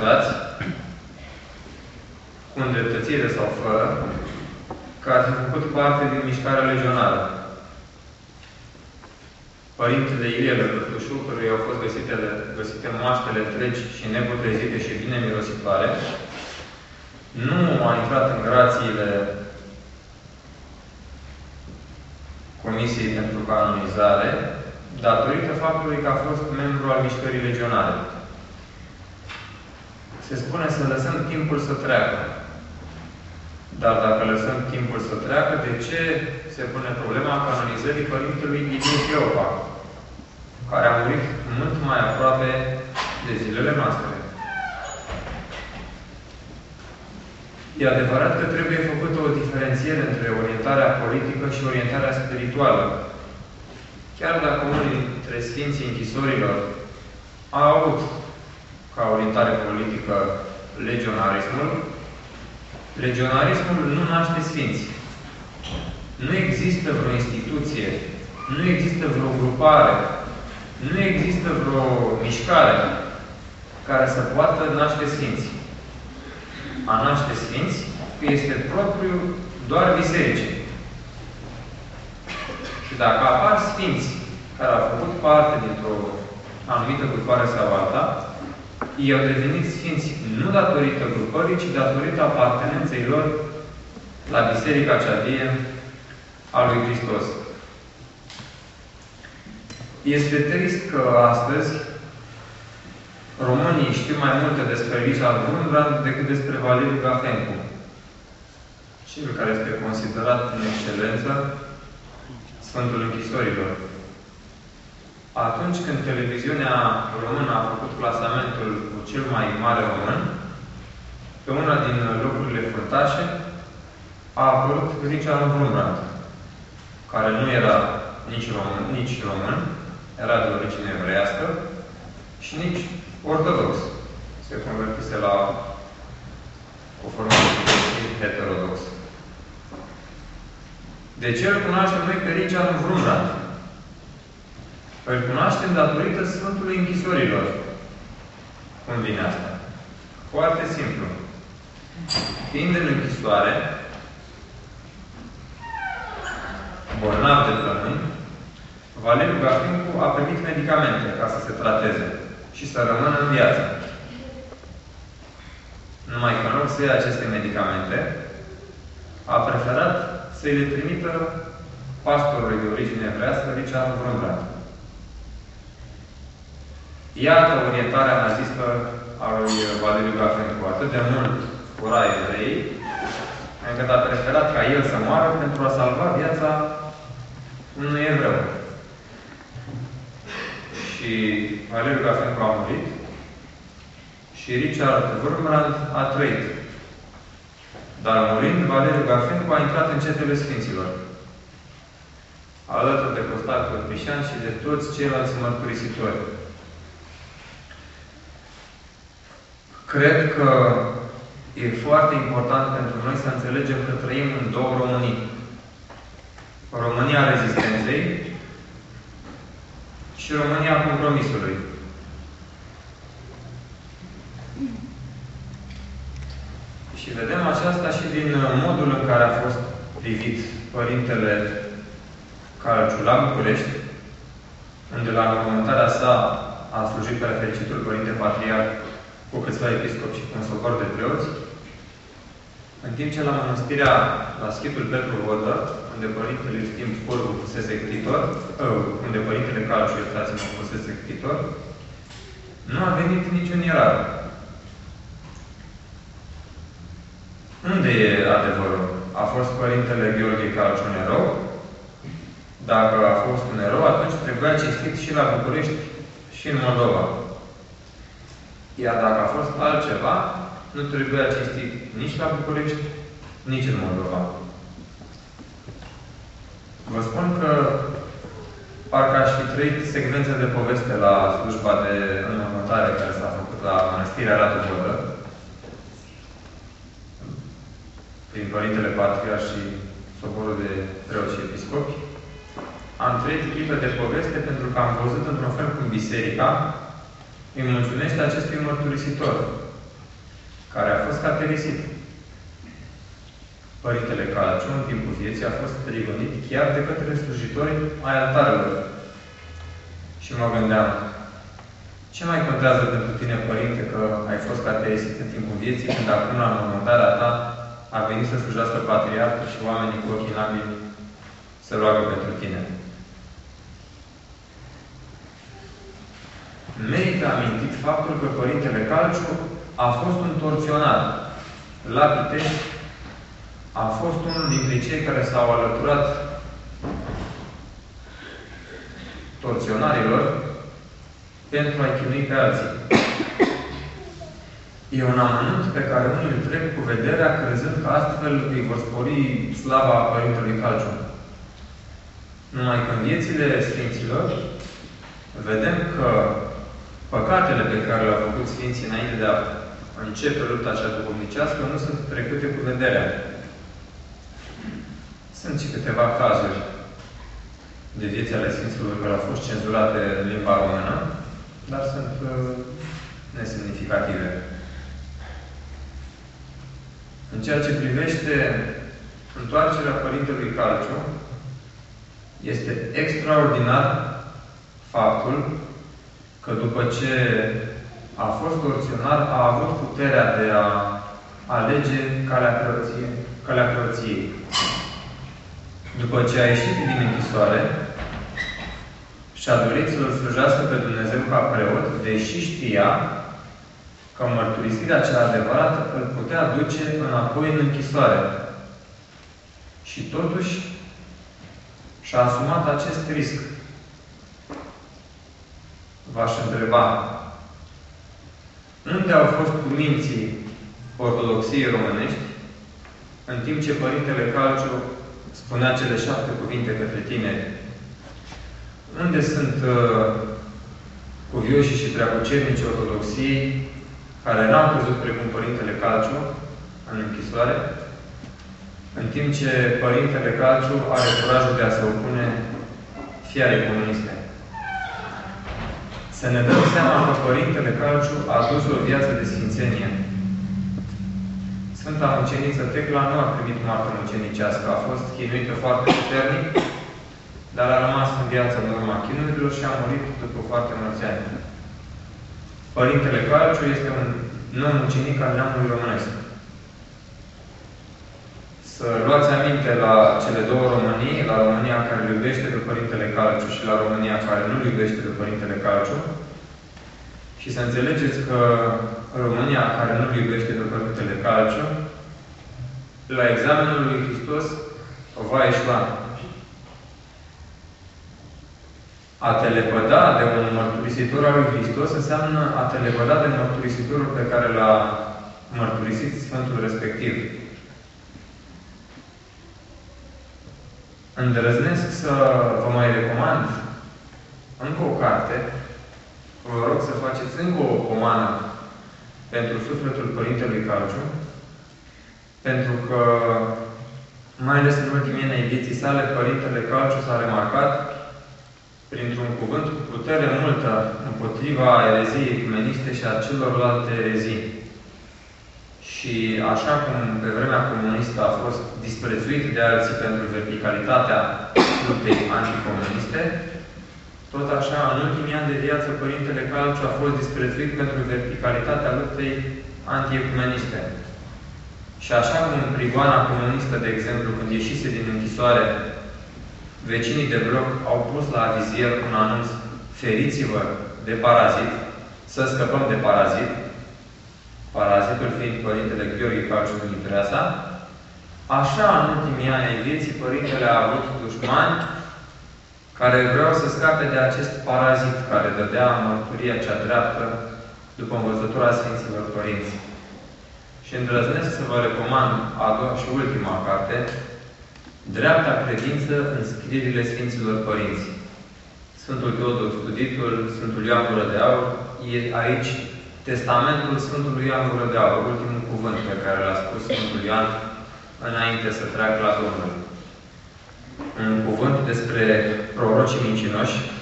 botezați, cu îndreptățire sau fără, că ar fi făcut parte din mișcarea legionară. Părintele Ilie Lăcătușu, căruia au fost găsite moaștele întregi și neputrezite și bine mirositoare, nu a intrat în grațiile Comisiei pentru Canonizare, datorită faptului că a fost membru al mișcării legionare. Se spune să lăsăm timpul să treacă. Dar dacă lăsăm timpul să treacă, de ce se pune problema canonizării Părintelui Ilie Cleopa, care a murit mult mai aproape de zilele noastre? E adevărat că trebuie făcută o diferențiere între orientarea politică și orientarea spirituală. Chiar dacă unii dintre Sfinții Închisorilor au avut ca orientare politică legionarismul, legionarismul nu naște sfinți. Nu există vreo instituție, nu există vreo grupare, nu există vreo mișcare care să poată naște sfinți. A naște sfinți este propriu doar bisericii. Și dacă apar sfinți care au făcut parte dintr-o anumită grupare sau alta, ei au devenit sfinți nu datorită grupării, ci datorită apartenenței lor la Biserica cea vie a lui Hristos. Este trist că astăzi românii știu mai multe despre Richard Wurmbrand decât despre Valeriu Gafencu, cel care este considerat în excelență Sfântul Închisorilor. Atunci când televiziunea română a făcut clasamentul cu cel mai mare român, pe una din locurile fruntașe a apărut Richard Wurmbrand, care nu era nici român, era de origine evreiască și nici ortodox. Se convertise la o formă heterodox. De ce îl cunoaștem noi pe Richard Wurmbrand? Îl cunoaștem datorită Sfântului Închisorilor. Cum vine asta? Foarte simplu. Fiind în închisoare, bolnav de plămâni, Valeriu Gafencu a primit medicamente ca să se trateze și să rămână în viață. Numai că în loc să ia aceste medicamente, a preferat să-i le trimită pastorului de origine evrească, Richard Wurmbrand. Iată orientarea nazistă a lui Valeriu Gafencu. Atât de mult ura evreii, încât a preferat ca el să moară pentru a salva viața unui evreu. Și Valeriu Gafencu a murit și Richard Wurmbrand a trăit. Dar murind, Valeriu Gafencu a intrat în cetele Sfinților, alături de Costar Cărpișan și de toți ceilalți mărturisitori. Cred că e foarte important pentru noi să înțelegem că trăim în două Românii. România rezistenței și România compromisului. Și vedem aceasta și din modul în care a fost privit Părintele Calciu la București, unde la înmormântarea sa a slujit pe fericitul Părinte Patriarh cu câțiva episcopi și cu un sobor de preoți, în timp ce la mănăstirea, la Schitul Petru Vodă, unde Părintele Iustin Spurgu fusese ctitor, unde Părintele Calciu, iertați-mă, fusese ctitor, nu a venit niciun ierar. Unde e adevărul? A fost Părintele Gheorghe Calciu un erou? Dacă a fost un erou, atunci trebuia cinstit și la București și în Moldova. Iar dacă a fost altceva, nu trebuia cinstit nici la București, nici în Moldova. Vă spun că parcă aș fi trăit secvențe de poveste la slujba de înmormântare care s-a făcut la Mănăstirea Radu Vodă, prin Părintele Patriarh și soborul de preoți și episcopi. Am trăit clipe de poveste pentru că am văzut într-un fel cum biserica îi mulțumește acestui mărturisitor. care a fost caterisit. Părintele Calciu, în timpul vieții, a fost prigonit chiar de către slujitori ai altarelor. Și mă gândeam, ce mai contează pentru tine, Părinte, că ai fost caterisit în timpul vieții, când acum, la mormântarea ta, a venit să slujească Patriarhul și oamenii cu ochii nabili să roagă pentru tine? Merită amintit faptul că Părintele Calciu a fost un torționar. La Pitești a fost unul dintre cei care s-au alăturat torționarilor pentru a-i chinui pe alții. E un amănunt pe care unii îl trec cu vederea, crezând că astfel îi vor spori slava Părintelui Calciu. Numai că în viețile Sfinților vedem că păcatele pe care le-au făcut Sfinții înainte de a începe lupta cea duhovnicească nu sunt trecute cu vederea. Sunt și câteva cazuri de vieți ale Sfinților care au fost cenzurate în limba română, dar sunt nesemnificative. În ceea ce privește întoarcerea Părintelui Calciu, este extraordinar faptul că după ce a fost torționar, a avut puterea de a alege calea preoției. După ce a ieșit din închisoare și-a dorit să-L slujească pe Dumnezeu ca preot, deși știa că mărturisirea cea adevărată îl putea duce înapoi în închisoare. Și totuși și-a asumat acest risc. V-aș întreba, unde au fost cuminții ortodoxiei românești, în timp ce Părintele Calciu spunea cele 7 cuvinte către tineri? Unde sunt cuvioșii și preacucernicii ortodoxiei care n-au crezut precum Părintele Calciu în închisoare, în timp ce Părintele Calciu are curajul de a se opune fiarei comuniste? Să ne dăm seama că Părintele Calciu a dus o viață de sfințenie. Sfânta Muceniță Tecla nu a primit moarte mucenicească. A fost chinuită foarte puternic, dar a rămas în viață în urma chinurilor și a murit după foarte mulți ani. Părintele Calciu este un non-mucenic al neamului românesc. Să luați aminte la cele două Românii, la România care îl iubește pe Părintele Calciu și la România care nu îl iubește pe Părintele Calciu, și să înțelegeți că România care nu îl iubește pe Părintele Calciu, la examenul lui Hristos va eșua. A te lepăda de un mărturisitor al lui Hristos înseamnă a te lepăda de mărturisitorul pe care l-a mărturisit Sfântul respectiv. Îndrăznesc să vă mai recomand încă o carte. Vă rog să faceți încă o pomană pentru sufletul Părintelui Calciu, pentru că, mai ales în ultimii ani ai vieții sale, Părintele Calciu s-a remarcat printr-un cuvânt cu putere multă împotriva ereziei ecumeniste și a celorlalte erezii. Și așa cum pe vremea comunistă a fost disprețuit de alții pentru verticalitatea luptei anticomuniste, tot așa, în ultimii ani de viață, Părintele Calciu a fost disprețuit pentru verticalitatea luptei antiecumeniste. Și așa cum în prigoana comunistă, de exemplu, când ieșise din închisoare, vecinii de bloc au pus la avizier un anunț: feriți-vă de parazit, să scăpăm de parazit, parazitul fiind Părintele Gheorghe Calciu din Treasa, așa, în ultimii ani ai vieții, Părintele a avut dușmani care vreau să scape de acest parazit care dădea mărturia cea dreaptă după învățătura Sfinților Părinți. Și îndrăznesc să vă recomand a doua și ultima carte, Dreapta credință în scrierile Sfinților Părinți. Sfântul Teodor Studitul, Sfântul Ioan Gură de Aur, e aici testamentul Sfântului Ioan Gură de Aur, ultimul cuvânt pe care l-a spus Sfântul Ioan înainte să treacă la Domnul. Un cuvânt despre prorocii mincinoși,